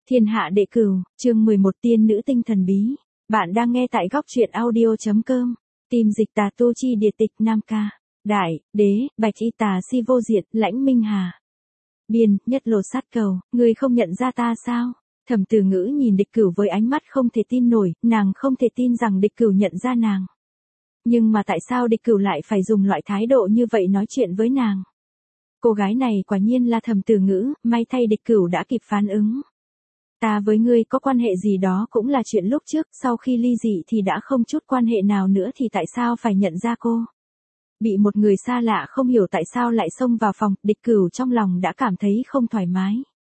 Thiên hạ đệ cửu, chương 11 tiên nữ tinh thần bí. Bạn đang nghe tại góc truyện audio.com. Tìm dịch tà tu chi địa tịch Nam Ca. Đại, đế, bạch y tà si vô diện, lãnh minh hà. Biên, nhất lột sát cầu, người không nhận ra ta sao? Thẩm Tử Ngữ nhìn địch cửu với ánh mắt không thể tin nổi, nàng không thể tin rằng địch cửu nhận ra nàng. Nhưng mà tại sao địch cửu lại phải dùng loại thái độ như vậy nói chuyện với nàng? Cô gái này quả nhiên là Thẩm Tử Ngữ, may thay địch cửu đã kịp phản ứng. Ta với ngươi có quan hệ gì đó cũng là chuyện lúc trước, sau khi ly dị thì đã không chút quan hệ nào nữa thì tại sao phải nhận ra cô? Bị một người xa lạ không hiểu tại sao lại xông vào phòng, địch cửu trong lòng đã cảm thấy không thoải mái.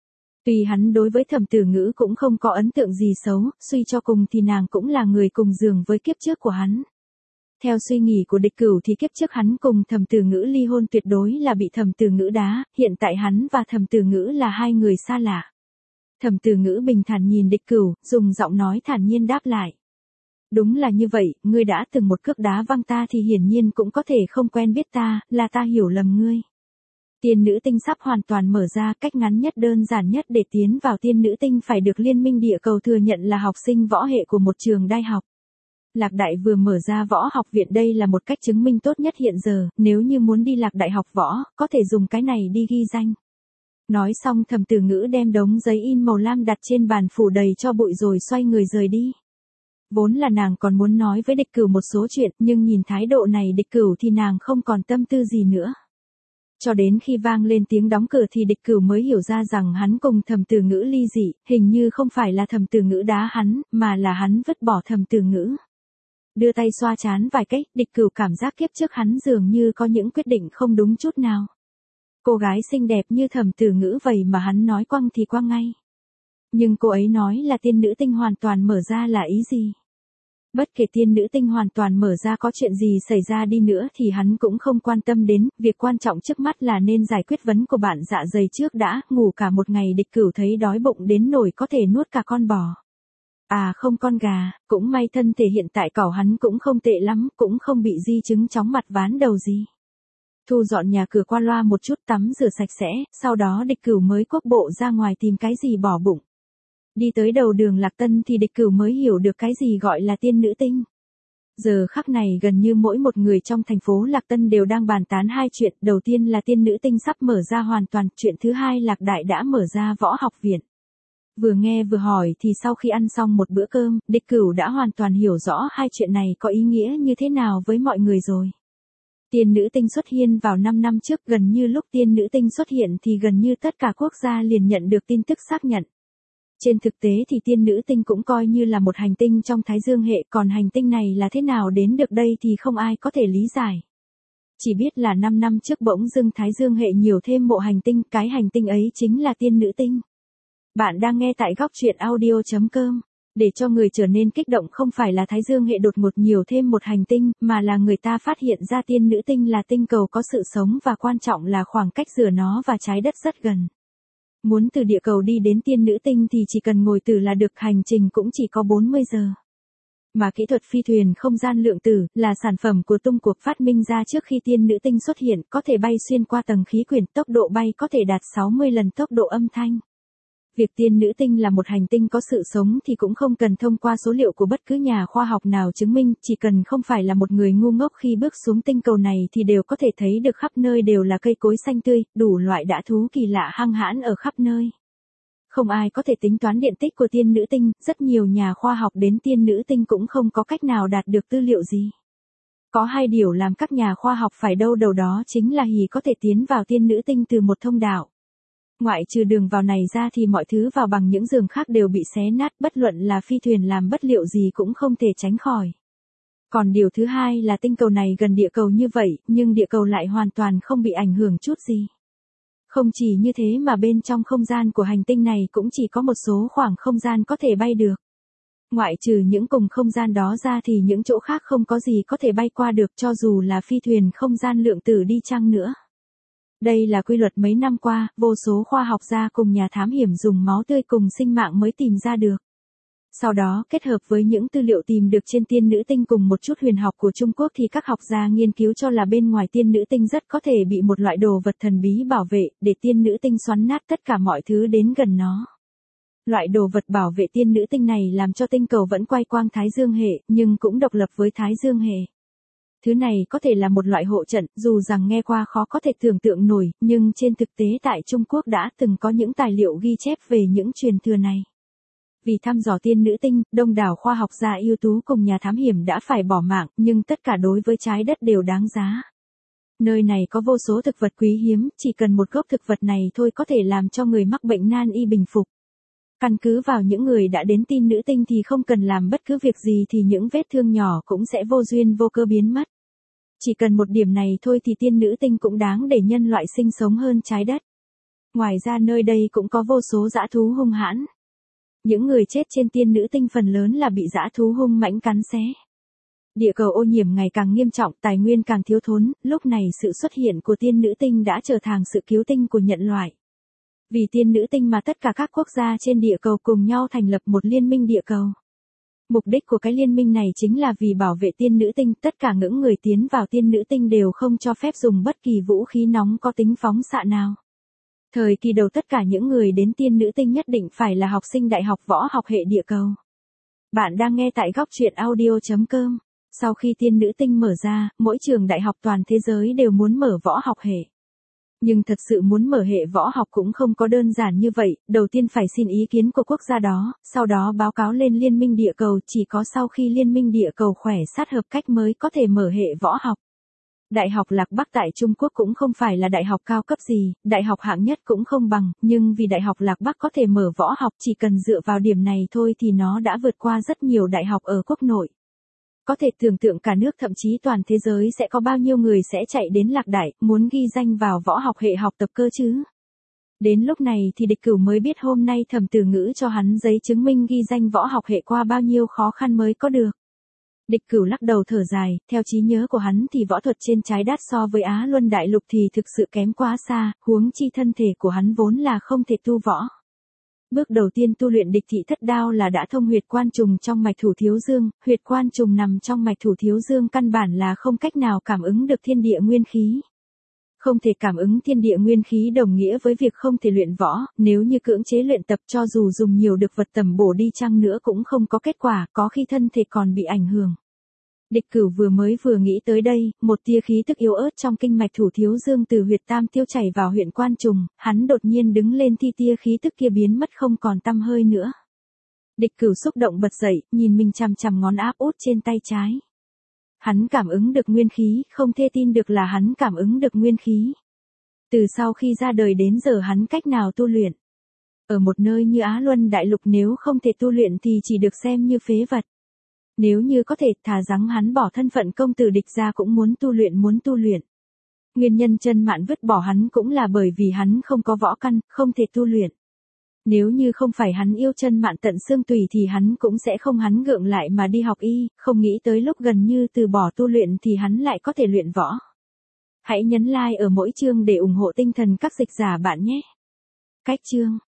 Tuy hắn đối với Thẩm Tử Ngữ cũng không có ấn tượng gì xấu, suy cho cùng thì nàng cũng là người cùng giường với kiếp trước của hắn. Theo suy nghĩ của địch cửu thì kiếp trước hắn cùng Thẩm Tử Ngữ ly hôn tuyệt đối là bị Thẩm Tử Ngữ đá, hiện tại hắn và Thẩm Tử Ngữ là hai người xa lạ. Thẩm Tử Ngữ bình thản nhìn địch cửu, dùng giọng nói thản nhiên đáp lại. Đúng là như vậy, ngươi đã từng một cước đá văng ta thì hiển nhiên cũng có thể không quen biết ta, là ta hiểu lầm ngươi. Tiên nữ tinh sắp hoàn toàn mở ra, cách ngắn nhất đơn giản nhất để tiến vào tiên nữ tinh phải được Liên minh địa cầu thừa nhận là học sinh võ hệ của một trường đại học. Lạc Đại vừa mở ra võ học viện, đây là một cách chứng minh tốt nhất hiện giờ, nếu như muốn đi Lạc Đại học võ, có thể dùng cái này đi ghi danh. Nói xong Thẩm Tử Ngữ đem đống giấy in màu lam đặt trên bàn phủ đầy cho bụi rồi xoay người rời đi. Vốn là nàng còn muốn nói với địch cửu một số chuyện, nhưng nhìn thái độ này địch cửu thì nàng không còn tâm tư gì nữa. Cho đến khi vang lên tiếng đóng cửa thì địch cửu mới hiểu ra rằng hắn cùng Thẩm Tử Ngữ ly dị, hình như không phải là Thẩm Tử Ngữ đá hắn, mà là hắn vứt bỏ Thẩm Tử Ngữ. Đưa tay xoa trán vài cách, địch cửu cảm giác kiếp trước hắn dường như có những quyết định không đúng chút nào. Cô gái xinh đẹp như Thẩm Tử Ngữ vậy mà hắn nói quăng thì quăng ngay. Nhưng cô ấy nói là tiên nữ tinh hoàn toàn mở ra là ý gì? Bất kể tiên nữ tinh hoàn toàn mở ra có chuyện gì xảy ra đi nữa thì hắn cũng không quan tâm đến, việc quan trọng trước mắt là nên giải quyết vấn của bạn dạ dày trước đã, ngủ cả một ngày địch cửu thấy đói bụng đến nỗi có thể nuốt cả con bò. À không con gà, cũng may thân thể hiện tại cỏ hắn cũng không tệ lắm, cũng không bị di chứng chóng mặt ván đầu gì. Thu dọn nhà cửa qua loa một chút, tắm rửa sạch sẽ, sau đó địch cửu mới quốc bộ ra ngoài tìm cái gì bỏ bụng. Đi tới đầu đường Lạc Tân thì địch cửu mới hiểu được cái gì gọi là tiên nữ tinh. Giờ khắc này gần như mỗi một người trong thành phố Lạc Tân đều đang bàn tán hai chuyện, đầu tiên là tiên nữ tinh sắp mở ra hoàn toàn, chuyện thứ hai Lạc Đại đã mở ra võ học viện. Vừa nghe vừa hỏi thì sau khi ăn xong một bữa cơm, địch cửu đã hoàn toàn hiểu rõ hai chuyện này có ý nghĩa như thế nào với mọi người rồi. Tiên nữ tinh xuất hiện vào 5 năm trước, gần như lúc tiên nữ tinh xuất hiện thì gần như tất cả quốc gia liền nhận được tin tức xác nhận. Trên thực tế thì tiên nữ tinh cũng coi như là một hành tinh trong Thái Dương hệ, còn hành tinh này là thế nào đến được đây thì không ai có thể lý giải. Chỉ biết là 5 năm trước bỗng dưng Thái Dương hệ nhiều thêm một hành tinh, cái hành tinh ấy chính là tiên nữ tinh. Bạn đang nghe tại góc truyện audio.com. Để cho người trở nên kích động không phải là Thái Dương hệ đột ngột nhiều thêm một hành tinh, mà là người ta phát hiện ra tiên nữ tinh là tinh cầu có sự sống và quan trọng là khoảng cách giữa nó và trái đất rất gần. Muốn từ địa cầu đi đến tiên nữ tinh thì chỉ cần ngồi tử là được, hành trình cũng chỉ có 40 giờ. Mà kỹ thuật phi thuyền không gian lượng tử là sản phẩm của Tung Cuộc phát minh ra trước khi tiên nữ tinh xuất hiện, có thể bay xuyên qua tầng khí quyển, tốc độ bay có thể đạt 60 lần tốc độ âm thanh. Việc tiên nữ tinh là một hành tinh có sự sống thì cũng không cần thông qua số liệu của bất cứ nhà khoa học nào chứng minh, chỉ cần không phải là một người ngu ngốc khi bước xuống tinh cầu này thì đều có thể thấy được khắp nơi đều là cây cối xanh tươi, đủ loại dã thú kỳ lạ hăng hãn ở khắp nơi. Không ai có thể tính toán điện tích của tiên nữ tinh, rất nhiều nhà khoa học đến tiên nữ tinh cũng không có cách nào đạt được tư liệu gì. Có hai điều làm các nhà khoa học phải đau đầu, đó chính là có thể tiến vào tiên nữ tinh từ một thông đạo. Ngoại trừ đường vào này ra thì mọi thứ vào bằng những giường khác đều bị xé nát, bất luận là phi thuyền làm bất liệu gì cũng không thể tránh khỏi. Còn điều thứ hai là tinh cầu này gần địa cầu như vậy, nhưng địa cầu lại hoàn toàn không bị ảnh hưởng chút gì. Không chỉ như thế mà bên trong không gian của hành tinh này cũng chỉ có một số khoảng không gian có thể bay được. Ngoại trừ những cùng không gian đó ra thì những chỗ khác không có gì có thể bay qua được, cho dù là phi thuyền không gian lượng tử đi chăng nữa. Đây là quy luật mấy năm qua, vô số khoa học gia cùng nhà thám hiểm dùng máu tươi cùng sinh mạng mới tìm ra được. Sau đó, kết hợp với những tư liệu tìm được trên tiên nữ tinh cùng một chút huyền học của Trung Quốc thì các học gia nghiên cứu cho là bên ngoài tiên nữ tinh rất có thể bị một loại đồ vật thần bí bảo vệ, để tiên nữ tinh xoắn nát tất cả mọi thứ đến gần nó. Loại đồ vật bảo vệ tiên nữ tinh này làm cho tinh cầu vẫn quay quang Thái Dương hệ, nhưng cũng độc lập với Thái Dương hệ. Thứ này có thể là một loại hộ trận, dù rằng nghe qua khó có thể tưởng tượng nổi, nhưng trên thực tế tại Trung Quốc đã từng có những tài liệu ghi chép về những truyền thừa này. Vì thăm dò tiên nữ tinh, đông đảo khoa học gia ưu tú cùng nhà thám hiểm đã phải bỏ mạng, nhưng tất cả đối với trái đất đều đáng giá. Nơi này có vô số thực vật quý hiếm, chỉ cần một gốc thực vật này thôi có thể làm cho người mắc bệnh nan y bình phục. Căn cứ vào những người đã đến tiên nữ tinh thì không cần làm bất cứ việc gì thì những vết thương nhỏ cũng sẽ vô duyên vô cơ biến mất. Chỉ cần một điểm này thôi thì tiên nữ tinh cũng đáng để nhân loại sinh sống hơn trái đất. Ngoài ra nơi đây cũng có vô số dã thú hung hãn. Những người chết trên tiên nữ tinh phần lớn là bị dã thú hung mãnh cắn xé. Địa cầu ô nhiễm ngày càng nghiêm trọng, tài nguyên càng thiếu thốn, lúc này sự xuất hiện của tiên nữ tinh đã trở thành sự cứu tinh của nhân loại. Vì tiên nữ tinh mà tất cả các quốc gia trên địa cầu cùng nhau thành lập một liên minh địa cầu. Mục đích của cái liên minh này chính là vì bảo vệ tiên nữ tinh, tất cả những người tiến vào tiên nữ tinh đều không cho phép dùng bất kỳ vũ khí nóng có tính phóng xạ nào. Thời kỳ đầu tất cả những người đến tiên nữ tinh nhất định phải là học sinh đại học võ học hệ địa cầu. Bạn đang nghe tại góc truyện audio.com. Sau khi tiên nữ tinh mở ra, mỗi trường đại học toàn thế giới đều muốn mở võ học hệ. Nhưng thật sự muốn mở hệ võ học cũng không có đơn giản như vậy, đầu tiên phải xin ý kiến của quốc gia đó, sau đó báo cáo lên Liên minh địa cầu, chỉ có sau khi Liên minh địa cầu khỏe sát hợp cách mới có thể mở hệ võ học. Đại học Lạc Bắc tại Trung Quốc cũng không phải là đại học cao cấp gì, đại học hạng nhất cũng không bằng, nhưng vì đại học Lạc Bắc có thể mở võ học chỉ cần dựa vào điểm này thôi thì nó đã vượt qua rất nhiều đại học ở quốc nội. Có thể tưởng tượng cả nước thậm chí toàn thế giới sẽ có bao nhiêu người sẽ chạy đến Lạc Đại, muốn ghi danh vào võ học hệ học tập cơ chứ. Đến lúc này thì Địch Cửu mới biết hôm nay Thẩm Tử Ngữ cho hắn giấy chứng minh ghi danh võ học hệ qua bao nhiêu khó khăn mới có được. Địch Cửu lắc đầu thở dài, theo trí nhớ của hắn thì võ thuật trên trái đất so với Á Luân Đại Lục thì thực sự kém quá xa, huống chi thân thể của hắn vốn là không thể tu võ. Bước đầu tiên tu luyện địch thị thất đao là đã thông huyệt quan trùng trong mạch thủ thiếu dương, huyệt quan trùng nằm trong mạch thủ thiếu dương căn bản là không cách nào cảm ứng được thiên địa nguyên khí. Không thể cảm ứng thiên địa nguyên khí đồng nghĩa với việc không thể luyện võ, nếu như cưỡng chế luyện tập cho dù dùng nhiều được vật tầm bổ đi chăng nữa cũng không có kết quả, có khi thân thể còn bị ảnh hưởng. Địch Cửu vừa nghĩ tới đây, một tia khí tức yếu ớt trong kinh mạch thủ thiếu dương từ huyệt tam tiêu chảy vào huyện quan trùng, hắn đột nhiên đứng lên thi tia khí tức kia biến mất không còn tăm hơi nữa. Địch Cửu xúc động bật dậy, nhìn mình chằm chằm ngón áp út trên tay trái. Hắn cảm ứng được nguyên khí, không thể tin được là hắn cảm ứng được nguyên khí. Từ sau khi ra đời đến giờ hắn cách nào tu luyện. Ở một nơi như Á Luân Đại Lục nếu không thể tu luyện thì chỉ được xem như phế vật. Nếu như có thể thà rằng hắn bỏ thân phận công tử Địch ra cũng muốn tu luyện. Nguyên nhân Chân Mạn vứt bỏ hắn cũng là bởi vì hắn không có võ căn, không thể tu luyện. Nếu như không phải hắn yêu Chân Mạn tận xương tủy thì hắn cũng sẽ không hắn gượng lại mà đi học y, không nghĩ tới lúc gần như từ bỏ tu luyện thì hắn lại có thể luyện võ. Hãy nhấn like ở mỗi chương để ủng hộ tinh thần các dịch giả bạn nhé. Cách chương